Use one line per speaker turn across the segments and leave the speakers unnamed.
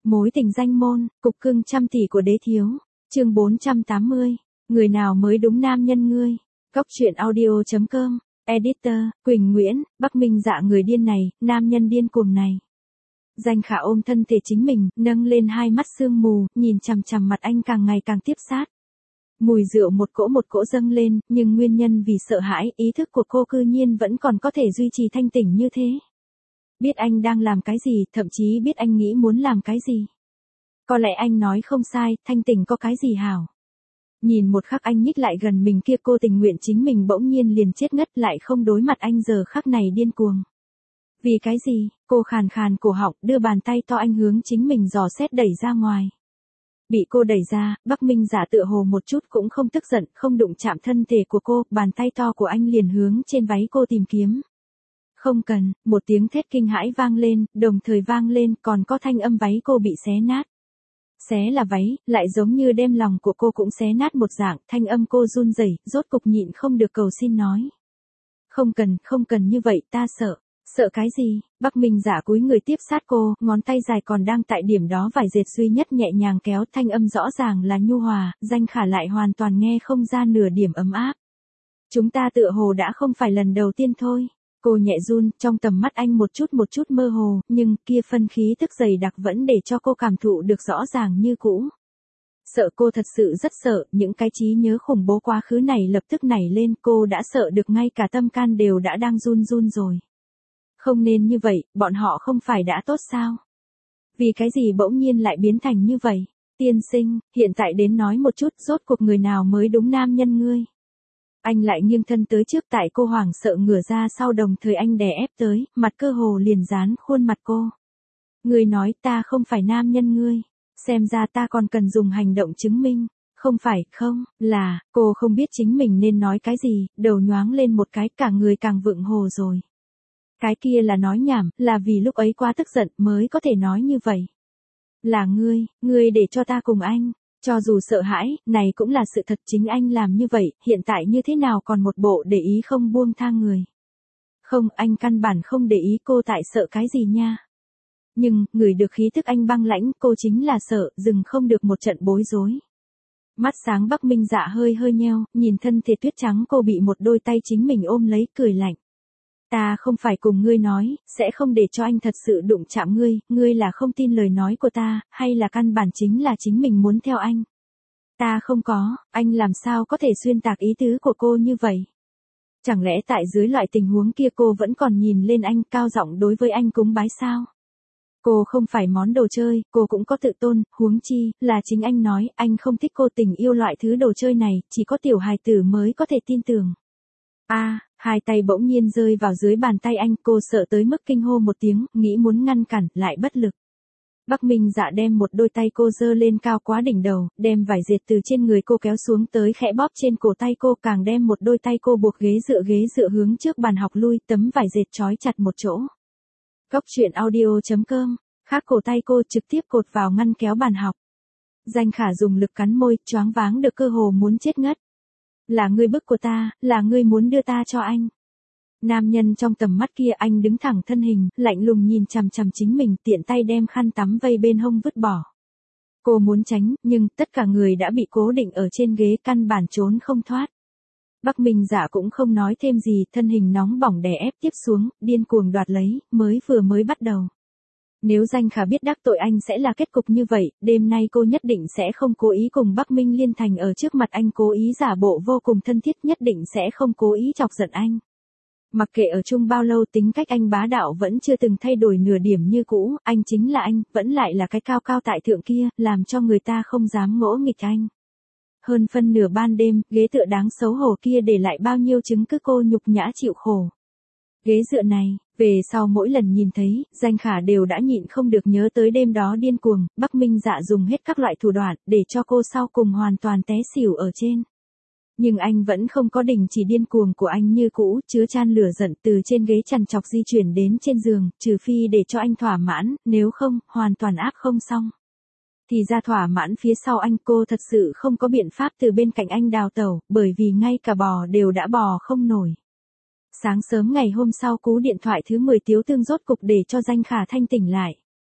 Mối tình danh môn, cục cưng trăm tỷ của đế thiếu. Chương 480. Người nào mới đúng nam nhân ngươi. Cóc truyện audio.com. Editor, Quỳnh Nguyễn, Bắc Minh Dạ người điên này, nam nhân điên cuồng này. Danh Khả ôm thân thể chính mình, nâng lên hai mắt sương mù, nhìn chằm chằm mặt anh càng ngày càng tiếp sát. Mùi rượu một cỗ dâng lên, nhưng nguyên nhân vì sợ hãi, ý thức của cô cư nhiên vẫn còn có thể duy trì thanh tỉnh như thế. Biết anh đang làm cái gì, thậm chí biết anh nghĩ muốn làm cái gì. Có lẽ anh nói không sai, thanh tỉnh có cái gì hảo. Nhìn một khắc anh nhích lại gần mình kia, cô tình nguyện chính mình bỗng nhiên liền chết ngất, lại không đối mặt anh giờ khắc này điên cuồng. Vì cái gì? Cô khàn khàn cổ họng, đưa bàn tay to anh hướng chính mình dò xét đẩy ra ngoài. Bị cô đẩy ra, Bắc Minh Dạ tựa hồ một chút cũng không tức giận, không đụng chạm thân thể của cô, bàn tay to của anh liền hướng trên váy cô tìm kiếm. Không cần, một tiếng thét kinh hãi vang lên, đồng thời vang lên còn có thanh âm váy cô bị xé nát. Xé là váy, lại giống như đem lòng của cô cũng xé nát một dạng, thanh âm cô run rẩy, rốt cục nhịn không được cầu xin nói. Không cần như vậy, ta sợ. Sợ cái gì? Bắc Minh Dạ cúi người tiếp sát cô, ngón tay dài còn đang tại điểm đó vải dệt duy nhất nhẹ nhàng kéo, thanh âm rõ ràng là nhu hòa, Danh Khả lại hoàn toàn nghe không ra nửa điểm ấm áp. Chúng ta tựa hồ đã không phải lần đầu tiên thôi. Cô nhẹ run, trong tầm mắt anh một chút mơ hồ, nhưng kia phân khí tức dày đặc vẫn để cho cô cảm thụ được rõ ràng như cũ. Sợ, cô thật sự rất sợ, những cái trí nhớ khủng bố quá khứ này lập tức nảy lên, cô đã sợ được ngay cả tâm can đều đã đang run rồi. Không nên như vậy, bọn họ không phải đã tốt sao? Vì cái gì bỗng nhiên lại biến thành như vậy? Tiên sinh, hiện tại đến nói một chút, rốt cuộc người nào mới đúng nam nhân ngươi? Anh lại nghiêng thân tới trước, tại cô hoảng sợ ngửa ra sau, đồng thời anh đè ép tới, mặt cơ hồ liền dán khuôn mặt cô. Ngươi nói ta không phải nam nhân ngươi, xem ra ta còn cần dùng hành động chứng minh. Không phải, không, là, cô không biết chính mình nên nói cái gì, đầu nhoáng lên một cái, cả người càng vượng hồ rồi. Cái kia là nói nhảm, là vì lúc ấy quá tức giận mới có thể nói như vậy. Là ngươi để cho ta cùng anh. Cho dù sợ hãi, này cũng là sự thật, chính anh làm như vậy, hiện tại như thế nào còn một bộ để ý không buông tha người. Không, anh căn bản không để ý cô, tại sợ cái gì nha. Nhưng, ngửi được khí thức anh băng lãnh, cô chính là sợ, dừng không được một trận bối rối. Mắt sáng Bắc Minh Dạ hơi nheo, nhìn thân thể tuyết trắng cô bị một đôi tay chính mình ôm lấy, cười lạnh. Ta không phải cùng ngươi nói, sẽ không để cho anh thật sự đụng chạm ngươi là không tin lời nói của ta, hay là căn bản chính là chính mình muốn theo anh? Ta không có, anh làm sao có thể xuyên tạc ý tứ của cô như vậy? Chẳng lẽ tại dưới loại tình huống kia cô vẫn còn nhìn lên anh, cao giọng đối với anh cúng bái sao? Cô không phải món đồ chơi, cô cũng có tự tôn, huống chi, là chính anh nói, anh không thích cô, tình yêu loại thứ đồ chơi này, chỉ có tiểu hài tử mới có thể tin tưởng. Hai tay bỗng nhiên rơi vào dưới bàn tay anh, cô sợ tới mức kinh hô một tiếng, nghĩ muốn ngăn cản, lại bất lực. Bắc Minh Dạ đem một đôi tay cô giơ lên cao quá đỉnh đầu, đem vải dệt từ trên người cô kéo xuống tới khẽ bóp trên cổ tay cô, càng đem một đôi tay cô buộc ghế dựa hướng trước bàn học lui, tấm vải dệt trói chặt một chỗ. Cóc truyện audio.com, khác cổ tay cô trực tiếp cột vào ngăn kéo bàn học. Danh Khả dùng lực cắn môi, choáng váng được cơ hồ muốn chết ngất. Là ngươi bức của ta, là ngươi muốn đưa ta cho anh. Nam nhân trong tầm mắt kia, anh đứng thẳng thân hình, lạnh lùng nhìn chằm chằm chính mình, tiện tay đem khăn tắm vây bên hông vứt bỏ. Cô muốn tránh, nhưng tất cả người đã bị cố định ở trên ghế, căn bản trốn không thoát. Bắc Minh Dạ cũng không nói thêm gì, thân hình nóng bỏng đè ép tiếp xuống, điên cuồng đoạt lấy, mới bắt đầu. Nếu Danh Khả biết đắc tội anh sẽ là kết cục như vậy, đêm nay cô nhất định sẽ không cố ý cùng Bắc Minh Liên thành ở trước mặt anh, cố ý giả bộ vô cùng thân thiết, nhất định sẽ không cố ý chọc giận anh. Mặc kệ ở chung bao lâu, tính cách anh bá đạo vẫn chưa từng thay đổi nửa điểm như cũ, anh chính là anh, vẫn lại là cái cao cao tại thượng kia, làm cho người ta không dám ngỗ nghịch anh. Hơn phân nửa ban đêm, ghế tựa đáng xấu hổ kia để lại bao nhiêu chứng cứ cô nhục nhã chịu khổ. Ghế dựa này, về sau mỗi lần nhìn thấy, Danh Khả đều đã nhịn không được nhớ tới đêm đó điên cuồng, Bắc Minh Dạ dùng hết các loại thủ đoạn, để cho cô sau cùng hoàn toàn té xỉu ở trên. Nhưng anh vẫn không có đình chỉ điên cuồng của anh như cũ, chứa chan lửa giận từ trên ghế trằn trọc di chuyển đến trên giường, trừ phi để cho anh thỏa mãn, nếu không, hoàn toàn áp không xong. Thì ra thỏa mãn phía sau anh, cô thật sự không có biện pháp từ bên cạnh anh đào tẩu, bởi vì ngay cả bò đều đã bò không nổi. Sáng sớm ngày hôm sau, cú điện thoại thứ 10 Tiếu Tương rốt cục để cho Danh Khả thanh tỉnh lại.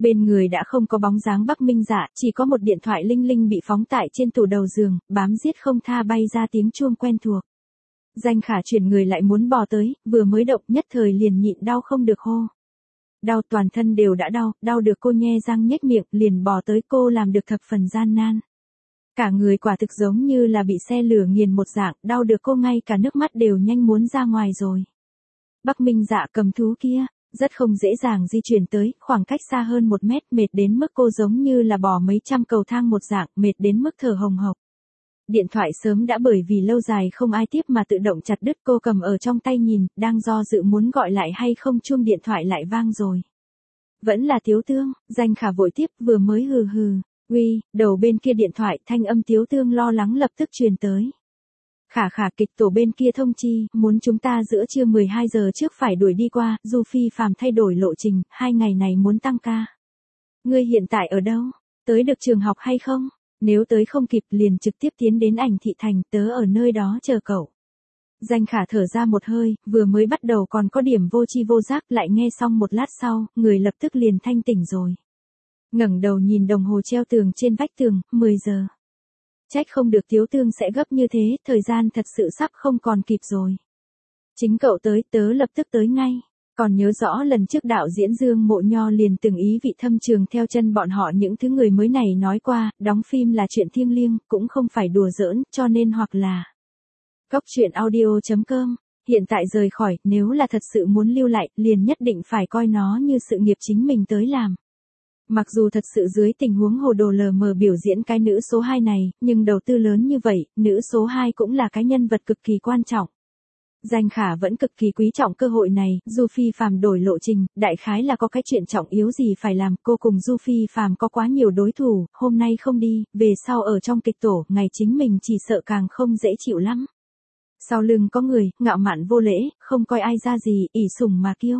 Bên người đã không có bóng dáng Bắc Minh Dạ, chỉ có một điện thoại linh linh bị phóng tại trên tủ đầu giường, bám giết không tha bay ra tiếng chuông quen thuộc. Danh Khả chuyển người lại muốn bò tới, vừa mới động nhất thời liền nhịn đau không được hô. Đau toàn thân đều đã đau được cô nhe răng nhếch miệng, liền bò tới cô làm được thập phần gian nan. Cả người quả thực giống như là bị xe lửa nghiền một dạng, đau được cô ngay cả nước mắt đều nhanh muốn ra ngoài rồi. Bắc Minh Dạ cầm thú kia, rất không dễ dàng di chuyển tới, khoảng cách xa hơn 1 mét, mệt đến mức cô giống như là bò mấy trăm cầu thang một dạng, mệt đến mức thở hồng hộc. Điện thoại sớm đã bởi vì lâu dài không ai tiếp mà tự động chặt đứt, cô cầm ở trong tay nhìn, đang do dự muốn gọi lại hay không, chuông điện thoại lại vang rồi. Vẫn là Tiếu Tương, Danh Khả vội tiếp, vừa mới hừ hừ. Uy, đầu bên kia điện thoại, thanh âm Tiếu Tương lo lắng lập tức truyền tới. Khả kịch tổ bên kia thông chi, muốn chúng ta giữa trưa 12 giờ trước phải đuổi đi qua, Du Phi Phàm thay đổi lộ trình, 2 ngày này muốn tăng ca. Ngươi hiện tại ở đâu? Tới được trường học hay không? Nếu tới không kịp liền trực tiếp tiến đến Ảnh Thị Thành, tớ ở nơi đó chờ cậu. Danh Khả thở ra một hơi, vừa mới bắt đầu còn có điểm vô tri vô giác, lại nghe xong một lát sau, người lập tức liền thanh tỉnh rồi. Ngẩng đầu nhìn đồng hồ treo tường trên vách tường, 10 giờ. Trách không được Tiếu Tương sẽ gấp như thế, thời gian thật sự sắp không còn kịp rồi. Chính cậu tới, tớ lập tức tới ngay. Còn nhớ rõ lần trước đạo diễn Dương Mộ Nho liền từng ý vị thâm trường theo chân bọn họ những thứ người mới này nói qua, đóng phim là chuyện thiêng liêng, cũng không phải đùa giỡn, cho nên hoặc là Cóc truyện audio.com, hiện tại rời khỏi, nếu là thật sự muốn lưu lại, liền nhất định phải coi nó như sự nghiệp chính mình tới làm. Mặc dù thật sự dưới tình huống hồ đồ lờ mờ biểu diễn cái nữ số 2 này, nhưng đầu tư lớn như vậy, nữ số 2 cũng là cái nhân vật cực kỳ quan trọng. Danh Khả vẫn cực kỳ quý trọng cơ hội này, Du Phi Phàm đổi lộ trình, đại khái là có cái chuyện trọng yếu gì phải làm, cô cùng Du Phi Phàm có quá nhiều đối thủ, hôm nay không đi, về sau ở trong kịch tổ, ngày chính mình chỉ sợ càng không dễ chịu lắm. Sau lưng có người, ngạo mạn vô lễ, không coi ai ra gì, ỷ sủng mà kiêu.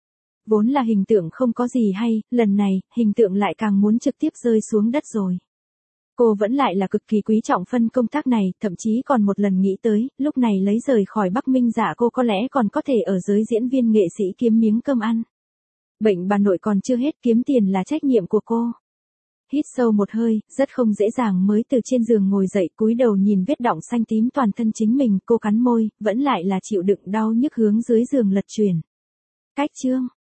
Vốn là hình tượng không có gì hay, lần này, hình tượng lại càng muốn trực tiếp rơi xuống đất rồi. Cô vẫn lại là cực kỳ quý trọng phân công tác này, thậm chí còn một lần nghĩ tới, lúc này lấy rời khỏi Bắc Minh Dạ cô có lẽ còn có thể ở giới diễn viên nghệ sĩ kiếm miếng cơm ăn. Bệnh bà nội còn chưa hết, kiếm tiền là trách nhiệm của cô. Hít sâu một hơi, rất không dễ dàng mới từ trên giường ngồi dậy, cúi đầu nhìn vết đọng xanh tím toàn thân chính mình, cô cắn môi, vẫn lại là chịu đựng đau nhức hướng dưới giường lật chuyển. Cách chương